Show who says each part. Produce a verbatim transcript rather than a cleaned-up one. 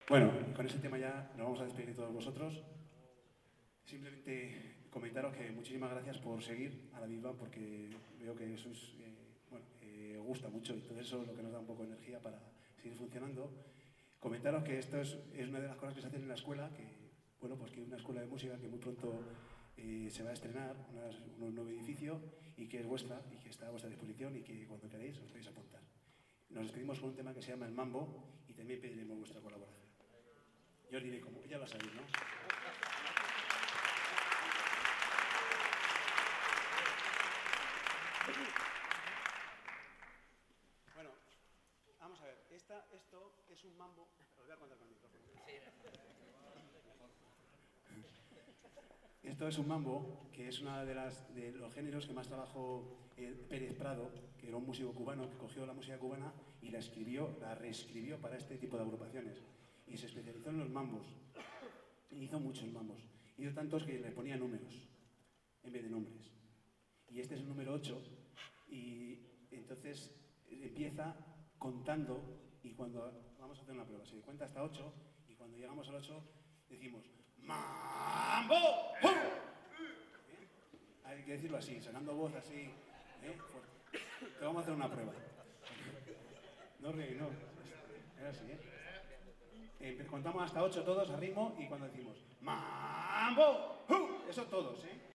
Speaker 1: Bueno, con ese tema ya nos vamos a despedir de todos vosotros. Simplemente comentaros que muchísimas gracias por seguir a la Big Bang, porque veo que sois, eh, bueno, eh, os gusta mucho y todo eso es lo que nos da un poco de energía para seguir funcionando. Comentaros que esto es, es una de las cosas que se hacen en la escuela, que, bueno, pues que es una escuela de música que muy pronto eh, se va a estrenar, unas, un nuevo edificio, y que es vuestra, y que está a vuestra disposición, y que cuando queráis os podéis apuntar. Nos despedimos con un tema que se llama El Mambo, y también pediremos vuestra colaboración. Yo os diré cómo, ya lo sabéis, ¿no? Bueno, vamos a ver, esta, esto es un mambo. Os voy a contar con el micrófono. Esto es un mambo, que es uno de, las, de los géneros que más trabajó eh, Pérez Prado, que era un músico cubano que cogió la música cubana y la escribió, la reescribió para este tipo de agrupaciones. Y se especializó en los mambos. Y hizo muchos mambos. Hizo tantos que le ponía números en vez de nombres. Y este es el número ocho, y entonces empieza contando, y cuando vamos a hacer una prueba, se cuenta hasta ocho, y cuando llegamos al ocho decimos ¡Mambo! ¡Pum! ¿Eh? Hay que decirlo así, sacando voz así, ¿eh? Fuerte. Te vamos a hacer una prueba. No reí, no. Es así, ¿eh? Eh, contamos hasta ocho todos a ritmo, y cuando decimos ¡Mambo! ¡Pum! Eso todos, ¿eh?